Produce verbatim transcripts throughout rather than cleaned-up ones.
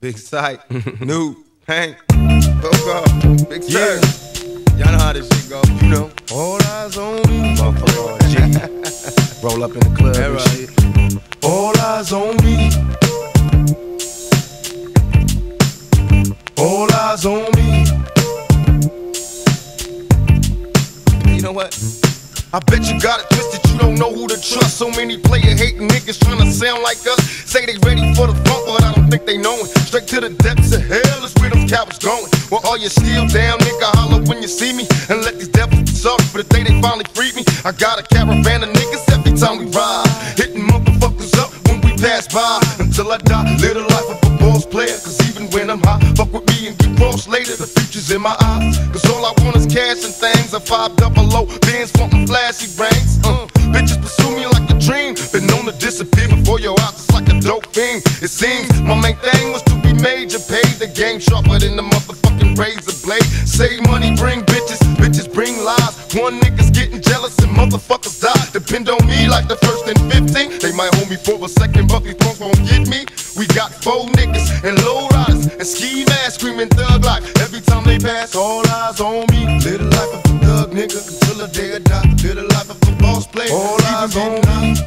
Big Sight, New, Hank, Coco, Big Sight. Y'all know how this shit go. You know. All eyes on me. Motherfucker, Jiggy. Roll up in the club and right. shit. All eyes on me. All eyes on me. You know what? I bet you got it twisted, you don't know who to trust. So many player hating niggas trying to sound like us. Say they ready for the funk, but I don't think they know it. Straight to the depths of hell is where them cowards going. Well, all you still down, nigga, holler when you see me. And let these devils be sorry for the day they finally freed me. I got a caravan of niggas every time we ride, hitting motherfuckers up when we pass by. Until I die, live the life of a boss player. Cause even when I'm high, fuck with me and get crossed later. The future's in my eyes. Cause all I want is cash and things. A five double O, Benz wantin' flashy brains. Uh, bitches pursue me like a dream. Been known to disappear before your eyes, it's like a dope fiend. It seems my main thing was to be major. Paid the game sharper than the motherfucking razor blade. Save money, bring bitches, bitches bring lies. One nigga's getting jealous and motherfuckers die. Depend on me like the first and fifteen. They might hold me for a second, but these punks won't get me. We got four niggas and low riders and ski masks screaming thug life. Every time they pass, all eyes on me. Live the life of a thug nigga until the day I die. Live the life of a boss player. All eyes on me.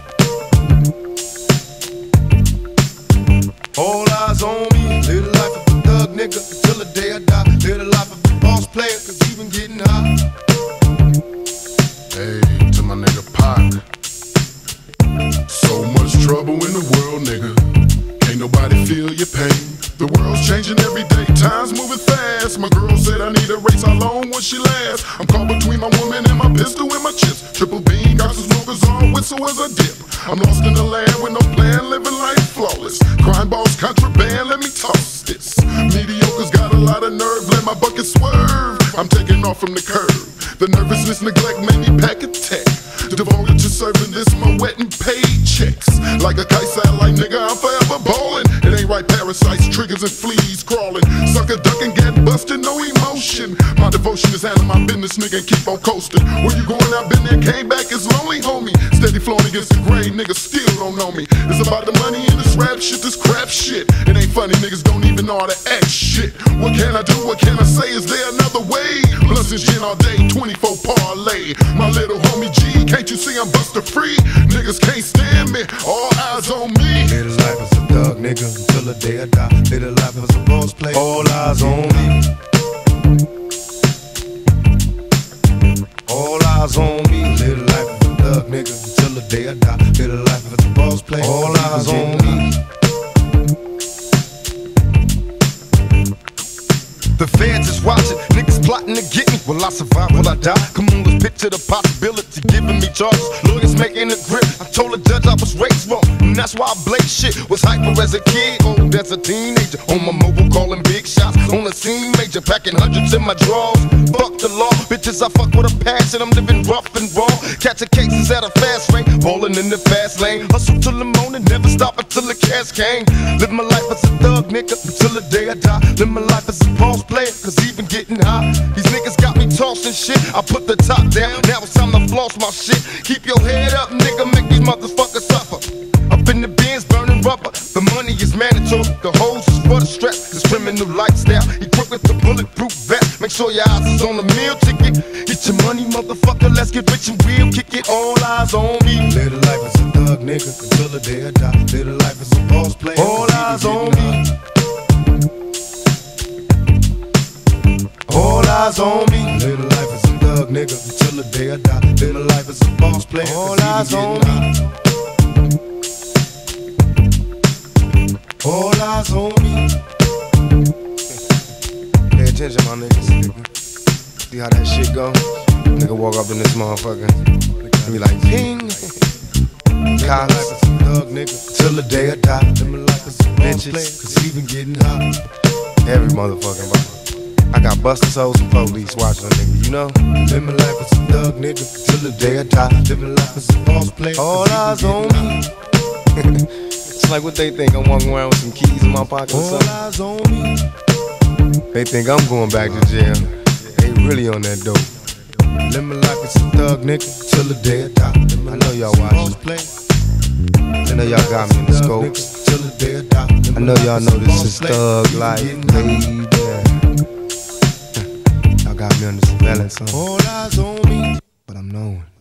All eyes on me. Live the life of a thug nigga until the day I die. Live the life of a boss player, cause even getting high. Hey, to my nigga Pac. So much trouble in the world, nigga. Can't nobody feel your pain. The world's changing every day, time's moving fast. My girl said I need a race, how long will she last? I'm caught between my woman and my pistol and my chips. Triple beam, got some smokers on, whistle as I dip. I'm lost in the land with no plan, living life flawless. Crime boss, contraband, let me toss this. Mediocre's got a lot of nerve, let my bucket swerve. I'm taking off from the curb. The nervousness, neglect made me pack a tech. Devoted to serving this, my wet and paid checks. Like a kite satellite, nigga, I'm forever ballin'. It ain't right, parasites, triggers and fleas crawling. Sucker ducking, get busted, no emotion. My devotion is handling my business, nigga, and keep on coasting. Where you going? I've been there, came back, it's lonely, homie. Steady flowing against the grain, niggas still don't know me. It's about the money and this rap shit, this crap shit. It ain't funny, niggas don't even know how to act shit. What can I do, what can I say, is there another way? Blunts and gin all day, twenty-four parlay. My little homie G, can't you see I'm buster free? Niggas can't stand me, all eyes on me. Live the life as a thug nigga until the day I die. Live the life as a boss player, all eyes on me. All eyes on me. Live the life as a thug nigga until the day I die. Live the life as a boss player, all eyes on me. The feds is watching, niggas plotting to get me. Will I survive, will I die? Come on, let's picture the possibility, giving me charges. Lawyers making a grip, I told the judge I was raised wrong, and that's why I blaze shit. Was hyper as a kid, old as a teenager. On my mobile calling big shots, on the scene major. Packing hundreds in my drawers, fuck the law. Bitches, I fuck with a passion, I'm living rough and raw. Catching cases at a fast rate, ballin' in the fast lane. Hustle till the morning, never stop until the cash came. Live my life as a thug nigga until the day I die. Live my life as a boss player, cause even getting high. These niggas got me tossing shit. I put the top down, now it's time to floss my shit. Keep your head up, nigga, make these motherfuckers suffer. Up in the bins, burning rubber. The money is mandatory, the hoes is for the stress. This criminal lifestyle, equipped with the bulletproof vest. Make sure your eyes is on the meal ticket. Get your money, motherfucker, let's get rich and real. Kick it, all eyes on me. Live the life as a thug nigga until the day I die. Live the life as a boss player, all eyes on me. All eyes on me. Live the life as a thug nigga until the day I die. Live the life as a boss player, all eyes on me. All eyes on me. Pay attention, my niggas. Nigga. See how that shit go? Nigga walk up in this motherfucker and be like, ping. Cops, thug nigga till the day I die. Live my life as a bitches, cause even getting hot. Every motherfucking body. I got busters, hoes, and police watching a nigga, you know? Live my life as a thug nigga till the day I die. Live my life as a boss player, all eyes on me. It's like what they think, I'm walking around with some keys in my pocket or something. All eyes on me. They think I'm going back to jail. They really on that dope. Live my life as a thug nigga till the day I die. I know y'all watching. I know y'all got me in the scope. I know y'all know this is thug life, baby. Y'all got me on the surveillance, huh? All eyes on me, but I'm knowing.